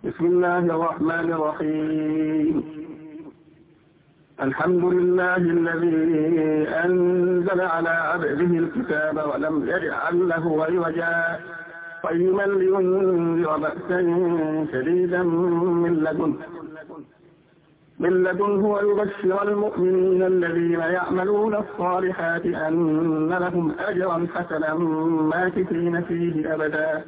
بسم الله الرحمن الرحيم. الحمد لله الذي أنزل على عبده الكتاب ولم يجعل له عوجا قيما لينذر بأسا شديدا من لدنه ويبشر المؤمنين الذين يعملون الصالحات أن لهم أجرا حسنا ماكثين فيه أبدا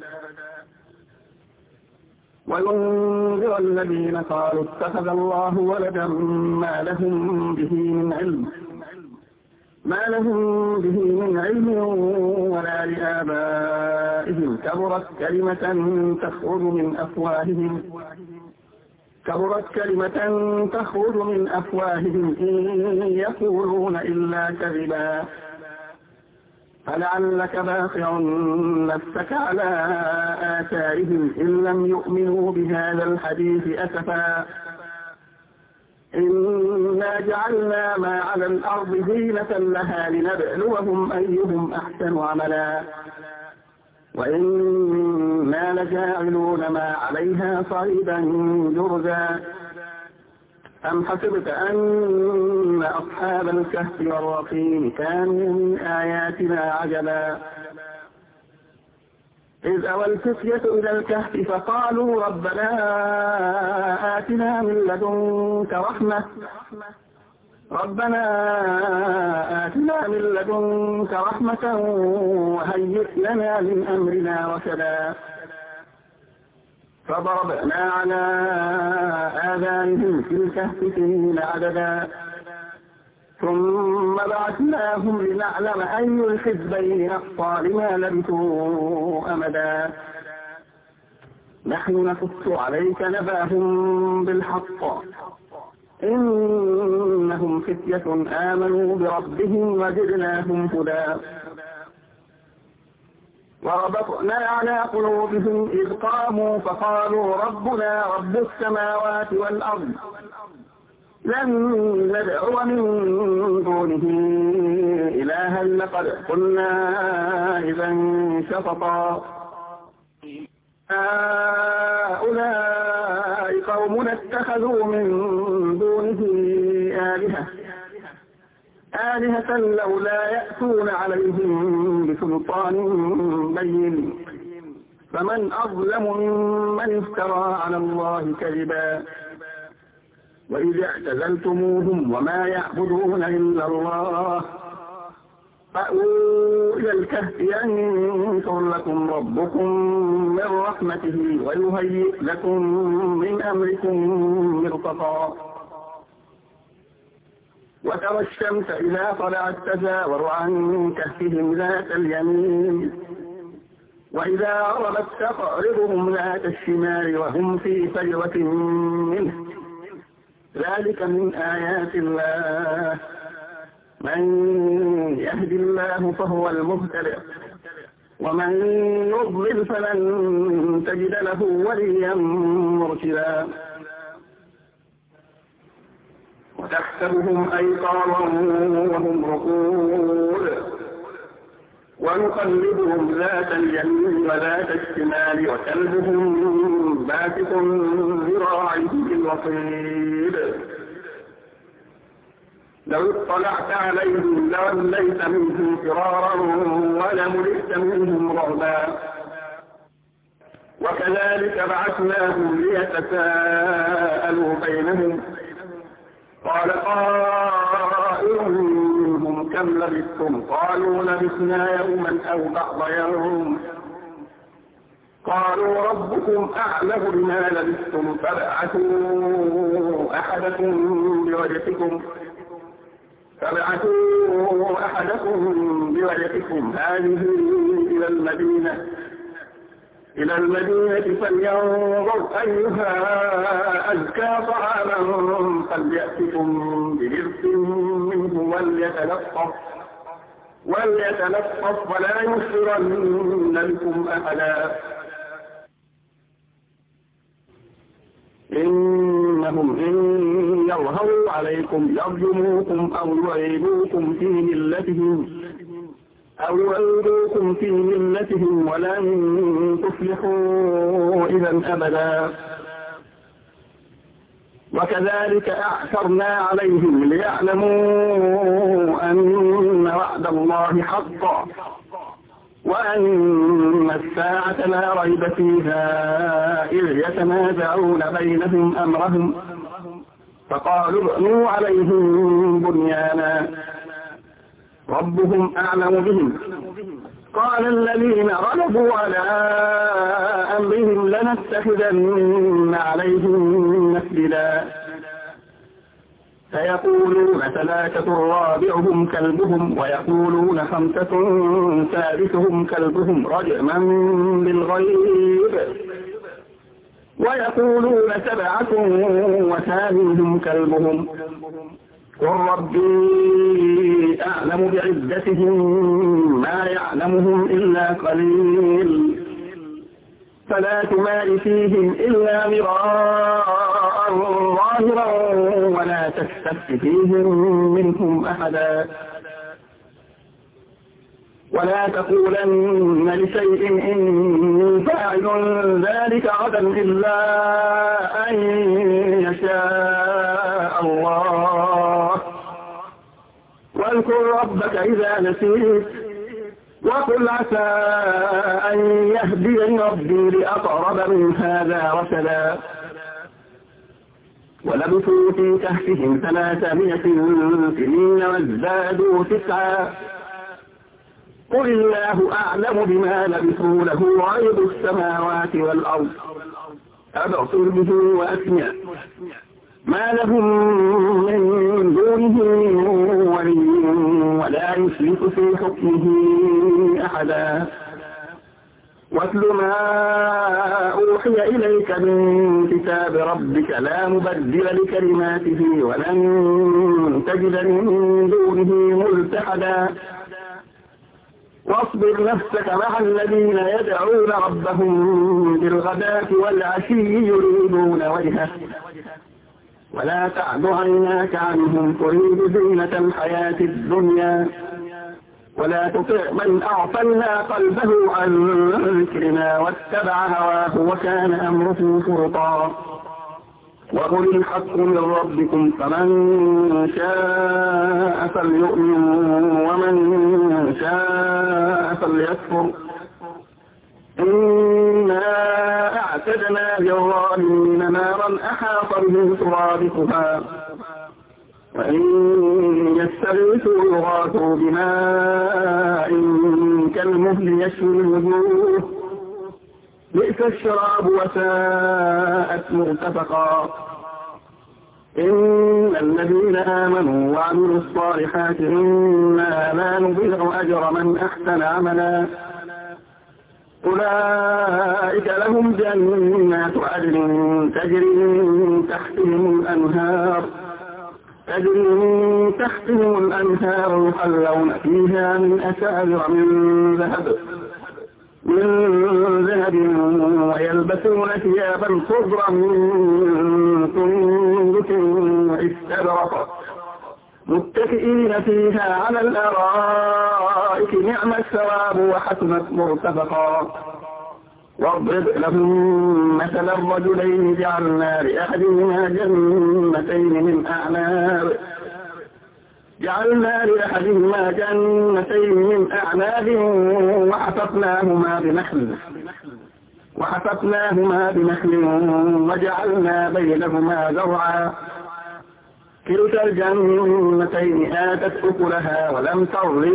وينذر الذين قالوا اتخذ الله ولدا ما لهم به من علم ولا لآبائهم كبرت كلمة تخرج من أفواههم إن يقولون إلا كذبا فلعلك باخع نفسك على آثارهم إن لم يؤمنوا بهذا الحديث أسفا إنا جعلنا ما على الأرض زينة لها لنبلوهم أيهم أحسن عملا وإنا لجاعلون ما عليها صعيدا جرزا أم حسبت أن أصحاب الكهف والرقيم كانوا من آياتنا عجبا إذ أوى الفتية إلى الكهف فقالوا ربنا آتنا من لدنك رحمة وهيئ لنا من أمرنا رشدا فضربنا على آذانهم في الكهف سنين عددا ثم بعثناهم لنعلم أي الحزبين أحصى لما لبثوا أمدا نحن نقص عليك نبأهم بالحق إنهم فتية آمنوا بربهم وزدناهم هدى وربطنا على قلوبهم إذ قاموا فقالوا ربنا رب السماوات والأرض لن ندعو من دونه إلها لقد قلنا إذا شططا هؤلاء قوم اتخذوا من دونه آلهة لولا يأتون عليهم بسلطان بين فمن أظلم ممن افترى على الله كذبا وإذ اعتزلتموهم وما يعبدون إلا الله فأووا إلى الكهف ينشر لكم ربكم من رحمته ويهيئ لكم من أمركم مرفقا وترى الشمس إذا طلعت تزاور عن كهفهم ذات اليمين وإذا غربت تقرضهم ذات الشمال وهم في فجوة منه ذلك من آيات الله من يهد الله فهو المهتدي ومن يضلل فلن تجد له وليا مرشدا وتحسبهم أيقاظا وهم رقود ونقلبهم ذات اليمين وذات الشمال وكلبهم باسط ذراعيه بالوصيد لو اطلعت عليهم لوليت منهم فرارا ولملئت منهم رعبا وكذلك بعثناهم ليتساءلوا بينهم قال قائل منهم كم لبثتم قالوا لبثنا يوما أو بعض يوم قالوا ربكم أعلم بما لبثتم فابعثوا أحدكم بورقكم هذه إلى المدينة فلينظر أيها أزكى طعاما فليأتكم برزق منه وليتلطف ولا يشعرن بكم أحدا إنهم إن يظهروا عليكم يرجموكم أو يعيدوكم في ملتهم ولن تفلحوا إذا أبدا وكذلك أعثرنا عليهم ليعلموا أن وعد الله حق وأن الساعة لا ريب فيها إذ يتنازعون بينهم أمرهم فقالوا ابنوا عليهم بنيانا ربهم أعلم بهم قال الذين غلبوا على أمرهم لنتخذن عليهم مسجدا فيقولون 3 رابعهم كلبهم ويقولون 5 سادسهم كلبهم رجما بالغيب ويقولون 7 وثامنهم كلبهم قل ربي أعلم بعدتهم ما يعلمهم إلا قليل فلا تمار فيهم إلا مراء ظاهرا ولا تستفت فيهم منهم أحدا ولا تقولن لشيء إني فاعل ذلك غدا إلا أن يشاء الله واذكر ربك إذا نسيت وقل عسى أن يهديني ربي لأقرب من هذا رشدا ولبثوا في كهفهم 300 سنين وازدادوا 9 قل الله أعلم بما لبثوا له غيب السماوات والأرض أبصر به وأسمع ما لهم من دونه ولي ولا يشرك في حكمه أحدا واتل ما أوحي إليك من كتاب ربك لا مبدل لكلماته ولن تجد من دونه ملتحدا واصبر نفسك مع الذين يدعون ربهم بالغداة والعشي يريدون وجهه ولا تعد عيناك عنهم تريد زينة الحياة الدنيا ولا تطع من أغفلنا قلبه عن ذكرنا واتبع هواه وكان أمره فرطا وقل الحق من ربكم فمن شاء فليؤمن ومن شاء فليكفر إنا أعتدنا للظالمين نارا أحاط بهم سرادقها وإن يستغيثوا يغاثوا بماء كالمهل يشوي الوجوه بئس الشراب وساءت مرتفقا إن الذين آمنوا وعملوا الصالحات إنا لا نضيع أجر من أحسن عملا أولئك لهم جنات عدن تجري من تحتهم الأنهار يحلون فيها من أساور من ذهب ويلبسون ثيابا خضرا من سندس واستبرق متكئين فيها على الأرائك نعم الثواب وحسنت مرتفقا واضرب لهم مثل الرجلين جعلنا لأحدهما جنتين من أعناب وحففناهما بنخل وجعلنا بينهما زرعا كلتا الجنتين آتت أكلها ولم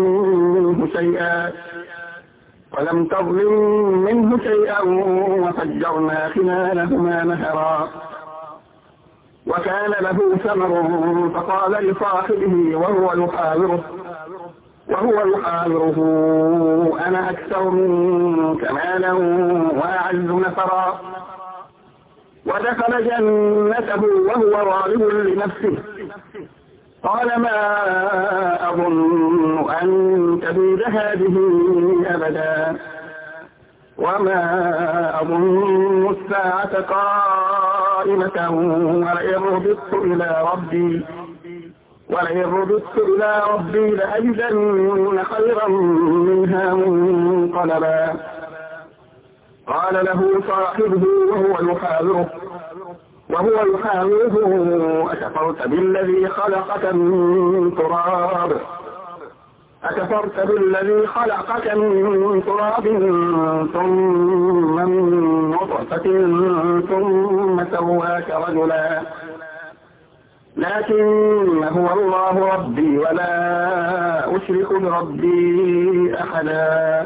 تظلم منه شيئا وفجرنا خلالهما نهرا وكان له ثمر فقال لصاحبه وهو يحاوره أنا أكثر منك مالا وأعز نفرا ودخل جنته وهو ظالم لنفسه قال ما أظن أن تبيد هذه أبدا وما أظن الساعة قائمة ولئن رددت إلى ربي لأجدن خيرا منها منقلبا قال له صاحبه وهو يحاوره وهو يحاوره أكفرت بالذي خلقك من تراب ثم من نطفة ثم سواك رجلا لكن هو الله ربي ولا أشرك بربي أحدا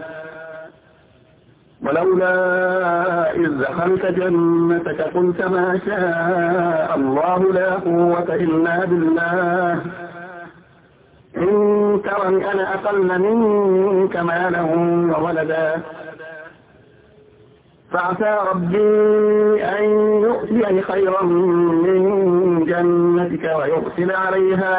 ولولا إذ دخلت جنتك قلت ما شاء الله لا قوة إلا بالله إن ترني أنا أقل منك مالا وولدا فعسى ربي أن يؤتيني خيرا من جنتك ويرسل عليها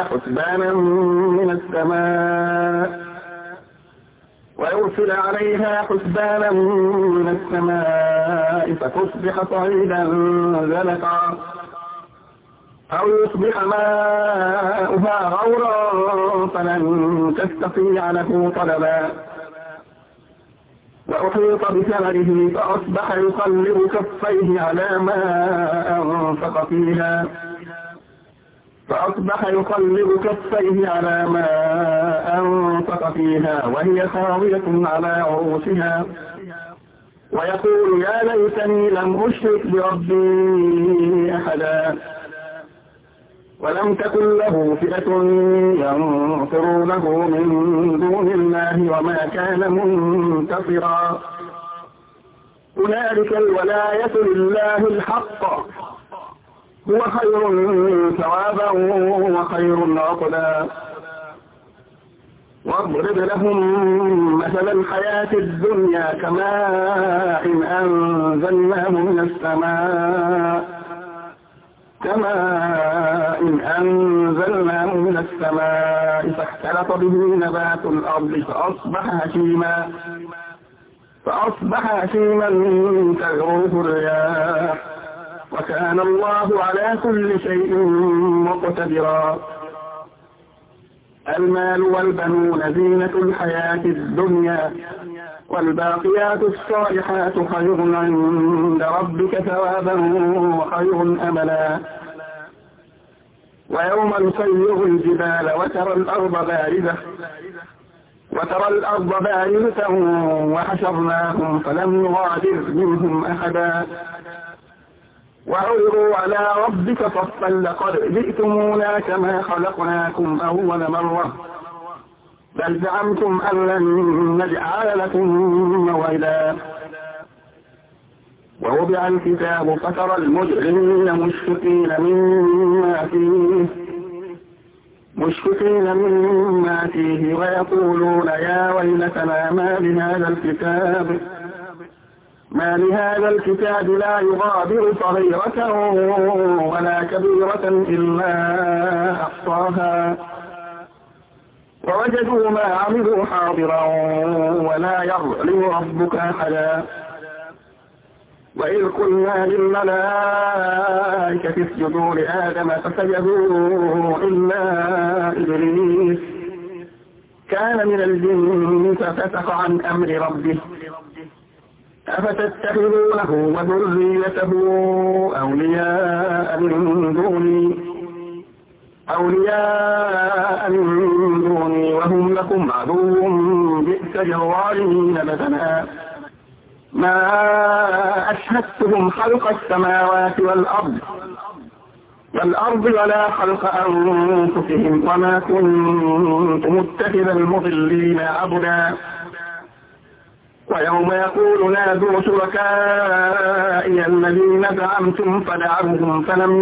حسبانا من السماء فتصبح صعيدا زلقا أو يصبح ماؤها غورا فلن تستطيع له طلبا وأحيط بثمره فأصبح يقلب كفيه على ما أنفق فيها وهي خاوية على عروشها ويقول يا ليتني لم أشرك بربي أحدا ولم تكن له فئة ينصرونه من دون الله وما كان منتصرا هنالك الولاية لله الحق هو خير ثوابا وخير عقبا واضرب لهم مثل الحياة الدنيا كماء أنزلناه من السماء فاختلط به نبات الأرض فأصبح هشيما تذروه الرياح وكان الله على كل شيء مقتدرا المال والبنون زينة الحياة الدنيا والباقيات الصالحات خير عند ربك ثوابا وخير أملا ويوم نسير الجبال وترى الأرض بارزة وحشرناهم فلم نغادر منهم أحدا وعرضوا على ربك صفا لقد جئتمونا كما خلقناكم أول مرة بل زعمتم أن لن نجعل لكم موعدا ووضع الكتاب فترى المجرمين مشفقين مما فيه ويقولون يا ويلتنا ما لهذا الكتاب لا يغادر صغيرة ولا كبيرة إلا أحصاها ووجدوا ما عملوا حاضرا ولا يظلم ربك أحدا وإذ قلنا للملائكة اسجدوا لآدم فسجدوا إلا إبليس كان من الجن ففسق عن أمر ربه أفتتخذونه وذريته أولياء من دوني وهم لكم عدو بئس للظالمين بدلا ما أشهدتهم خلق السماوات والأرض ولا خلق أنفسهم وما كنت متخذ المضلين عبدا ويوم يقول نادوا شركائي الذين زعمتم فدعوهم فلم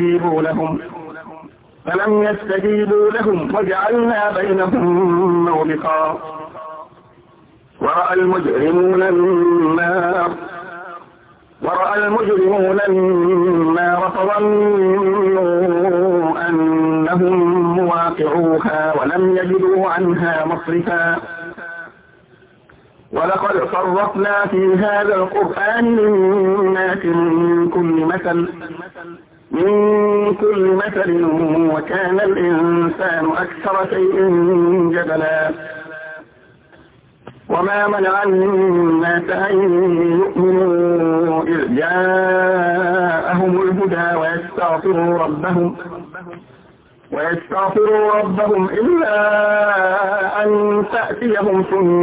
يستجيبوا لهم وجعلنا بينهم موبقا ورأى المجرمون النار فظنوا أنهم مواقعوها ولم يجدوا عنها مصرفا ولقد صرفنا في هذا القرآن للناس من كل مثل وكان الإنسان أكثر شيء جدلا وما منع الناس أن يؤمنوا إذ جاءهم الهدى ويستغفروا ربهم إلا أن تأتيهم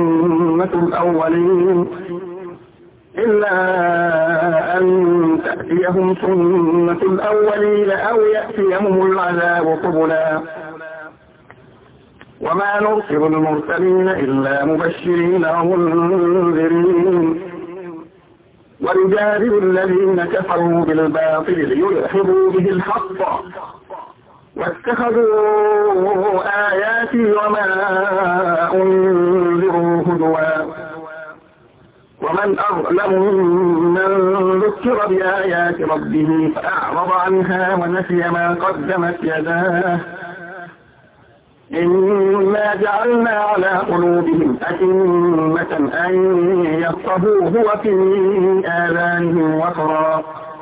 سنة الأولين أو يأتيهم العذاب قبلا وما نرسل المرسلين إلا مبشرين ومنذرين ويجادل الذين كفروا بالباطل ليدحضوا به الحق واتخذوا آياتي وما أنذروا هزوا ومن أظلم ممن ذكر بآيات ربه فأعرض عنها ونسي ما قدمت يداه إنا جعلنا على قلوبهم أكنة أن يفقهوه وفي آذانهم وقرا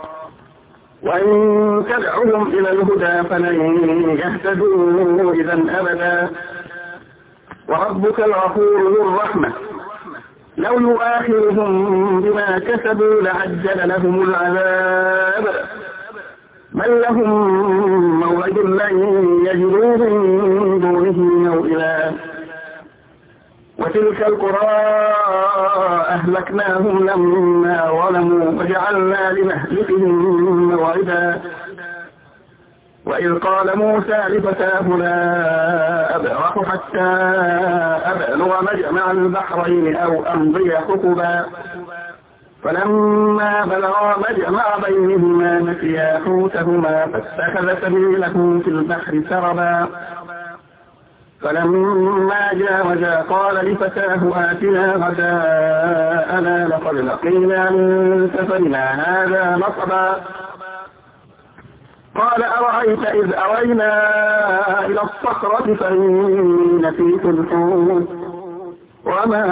وإن تدعهم إلى الهدى فلن يهتدوا إذا أبدا وربك الغفور ذو الرحمة لو يؤاخذهم بما كسبوا لعجل لهم العذاب بل لهم موعد لن يجدوا من دونه موئلا وتلك القرى أهلكناهم لما ظلموا وجعلنا لمهلكهم موعدا وإذ قال موسى لفتاه لا أبرح حتى أبلغ مجمع البحرين أو أمضي حقبا فلما بلغا مجمع بينهما نسيا حوتهما فاتخذ سبيله في البحر سربا فلما جاوزا قال لفتاه آتنا غداءنا لقد لقينا من سفرنا هذا نصبا قال أرأيت إذ أوينا إلى الصخرة فإني نسيت الحوت وما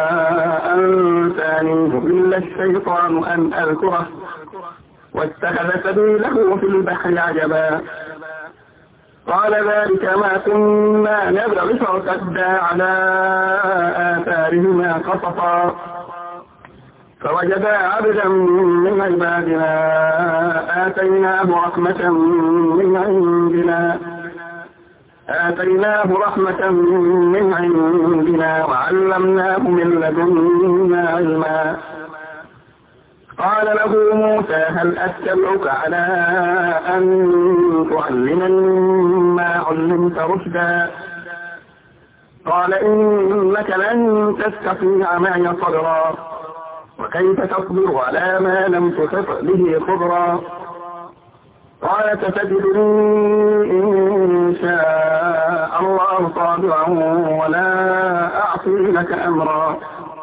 أنسانيه إلا الشيطان أن أذكره واتخذ سبيله في البحر عجبا قال ذلك ما كنا نبغي فارتدا على آثارهما قصصا فوجدا عبدا من عبادنا آتيناه رحمة من عندنا وعلمناه من لدنا علما قال له موسى هل أتبعك على أن تعلمني مما علمت رشدا قال إنك لن تستطيع معي صبرا وكيف تصبر على ما لم تحط به خبرا قال ستجدني إن شاء الله صابرا ولا أعصي لك أمرا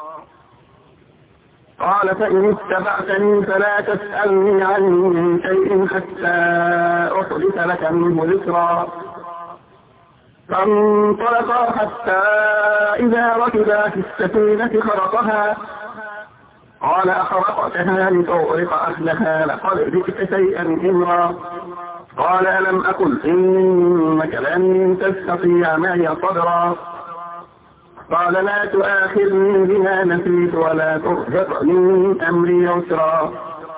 قال فإن اتبعتني فلا تسألني عن شيء حتى أحدث لك منه ذكرا فانطلقا حتى إذا ركبا في السفينة خرقها قال أخرقتها لتغرق أهلها لقد جئت شيئا إمرا قال ألم أقل إنك لن تستطيع معي صبرا قال لا تؤاخذني بما نسيت ولا ترهقني من أمري يسرا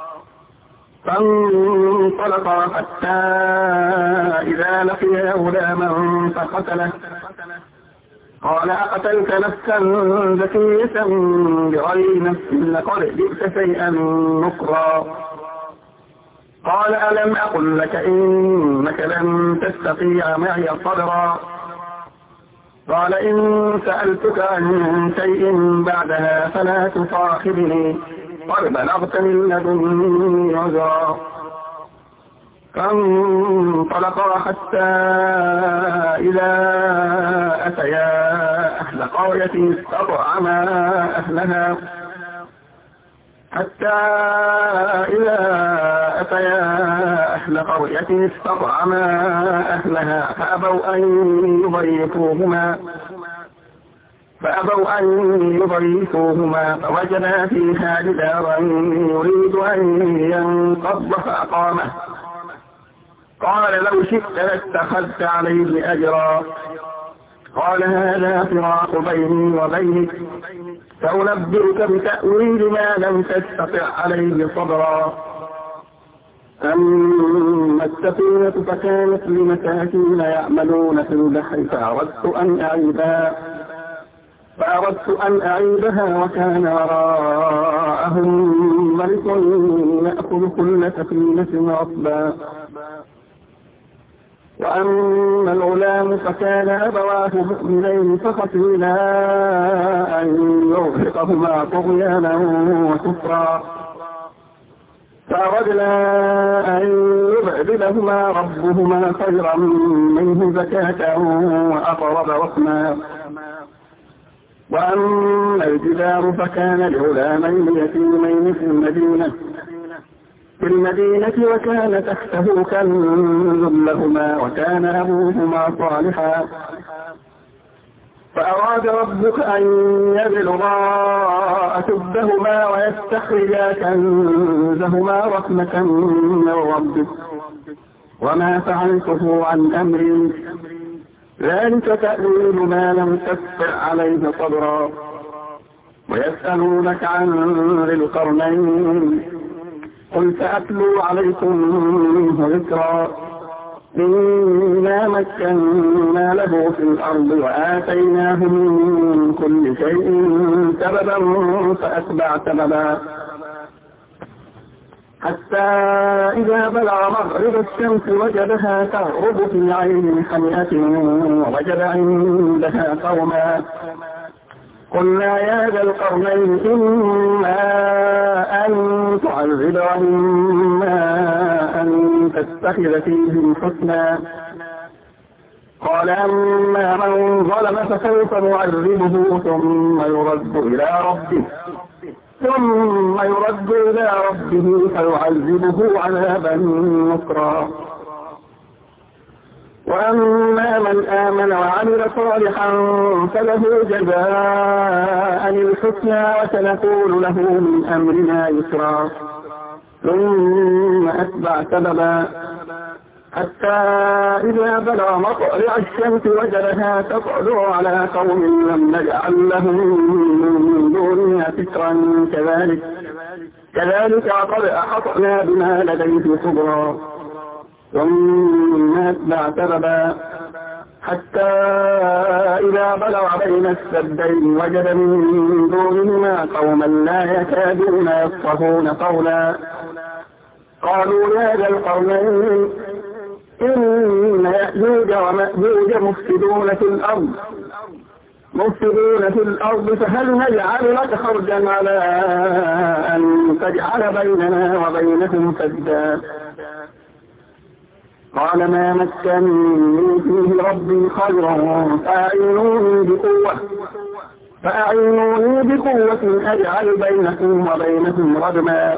فانطلقا حتى إذا لقيا غلاما فقتله قال أقتلت نفسا زكية بغير نفس لقد جئت شيئا نكرا قال ألم أقل لك إنك لن تستطيع معي صبرا قال إن سألتك عن شيء بعدها فلا تصاحبني قد بلغت من لدني عذرا فانطلقا حتى إذا أتيا أهل قرية استطعما أهلها فأبوا أن يضيفوهما فوجدا فيها جدارا يريد أن ينقض فأقامه قال لو شئت لاتخذت عليه أجرا قال هذا فراق بيني وبينك سأنبئك بتأويل ما لم تستطع عليه صبرا. أما السفينة فكانت لمساكين يعملون في البحر فأردت أن أعيبها وكان وراءهم ملك يأخذ كل سفينة غصبا. وأما الغلام فكان أبواه مؤمنين فخشينا أن يرهقهما طغيانا وكفرا فأردنا أن يبدلهما ربهما خيرا منه زكاة وأقرب رحما. وأما الجدار فكان لغلامين يتيمين في المدينة وكان تحته كنز لهما وكان أبوهما صالحا فأراد ربك أن يبلغا أشدهما ويستخرجا كنزهما رحمة من ربك وما فعلته عن أمري ذلك تأويل ما لم تستطع عليه صبرا. ويسألونك عن ذي القرنين قل سأتلو عليكم منه ذكرا. إنا مكنا له في الأرض وآتيناه من كل شيء سببا فأتبع سببا حتى إذا بلغ مغرب الشمس وجدها تغرب في عين حمئة ووجد عندها قوما قلنا يا ذا القرنين إما أن تعذب وإما أن تتخذ فيهم حسنا. قال أما من ظلم فسوف نعذبه ثم يرد إلى ربه فيعذبه عذابا نكرا. وأما من آمن وعمل صالحا فله جزاء الحسنى وسنقول له من أمرنا يسرا. ثم أتبع سببا حتى إذا بلغ مطلع الشمس وجدها تطلع على قوم لم نجعل لهم من دونها سترا كذلك وقد أحطنا بما لديه خبرا. ثم أتبع سببا حتى إذا بلغ بين السدين وجد من دونهما قوما لا يكادون يفقهون قولا قالوا يا ذا القرنين إن يأجوج ومأجوج مفسدون في الأرض فهل نجعل لك خرجا على أن تجعل بيننا وبينهم سدا. قال ما مكنني فيه ربي خيرا فأعينوني بقوة أجعل بينكم وبينهم ردما.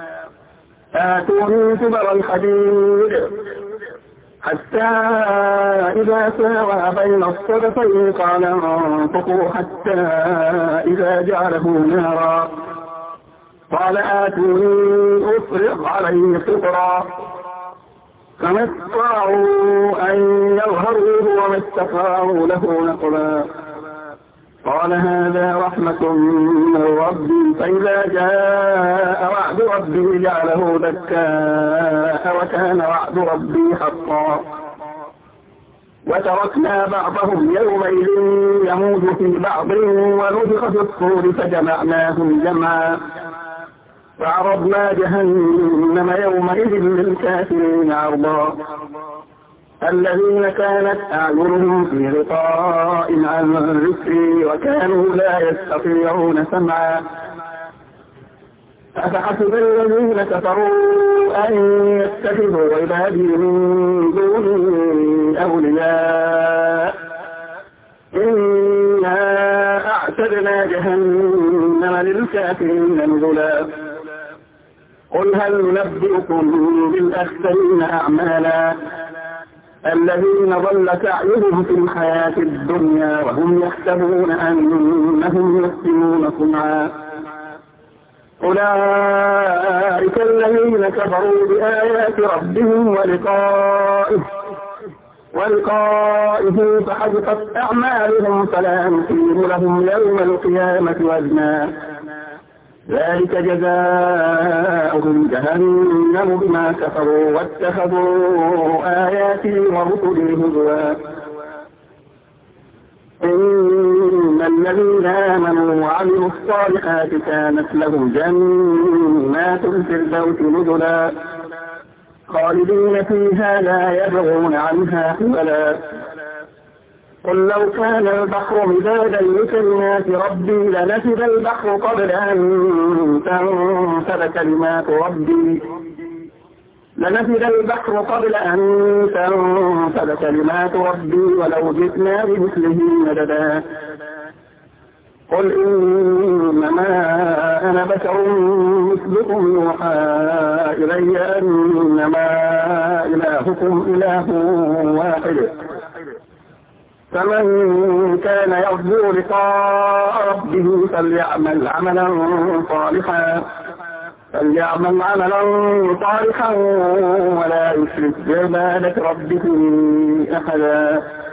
آتوني زبر الحديد حتى إذا ساوى بين الصدفين قال انفقوا حتى إذا جعله نارا قال آتوني أفرغ عليه قطرا فما استطاعوا أن يظهروه وما استطاعوا له نقبا. قال هذا رحمة من ربي فإذا جاء وعد ربي جعله دكاء وكان وعد ربي حقا. وتركنا بعضهم يومئذ يموج في بعض ونفخ في الصور فجمعناهم جمعا فعرضنا جهنم يومئذ للكافرين عرضا. الذين كانت أعينهم في غطاء عن ذكري وكانوا لا يستطيعون سمعا. أفحسب الذين كفروا أن يتخذوا عبادي من دوني أولياء إنا أعتدنا جهنم للكافرين نزلا. قل هل ننبئكم بالأخسرين أعمالا الذين ضل سعيهم في الحياة الدنيا وهم يحسبون أنهم يحسنون صنعا. أولئك الذين كفروا بآيات ربهم ولقائه ولقائه فحبطت أعمالهم فلا نقيم لهم يوم القيامة وزنا ذلك جزاؤهم جهنم بما كفروا واتخذوا آياتي ورسلي هزوا إن الذين آمنوا وعملوا الصالحات كانت لهم جنات الفردوس نزلا خالدين فيها لا يبغون عنها حولا قل لو كان البحر مدادا لكلمات ربي لنفد البحر قبل أن تنفد كلمات ربي ولو جئنا بمثله مددا قل إنما أنا بشر مثلكم يوحى إلي أنما إلهكم إله واحد فمن كان يرجو لقاء ربه فليعمل عملا صالحا ولا يشرك بعبادة ربه أحدا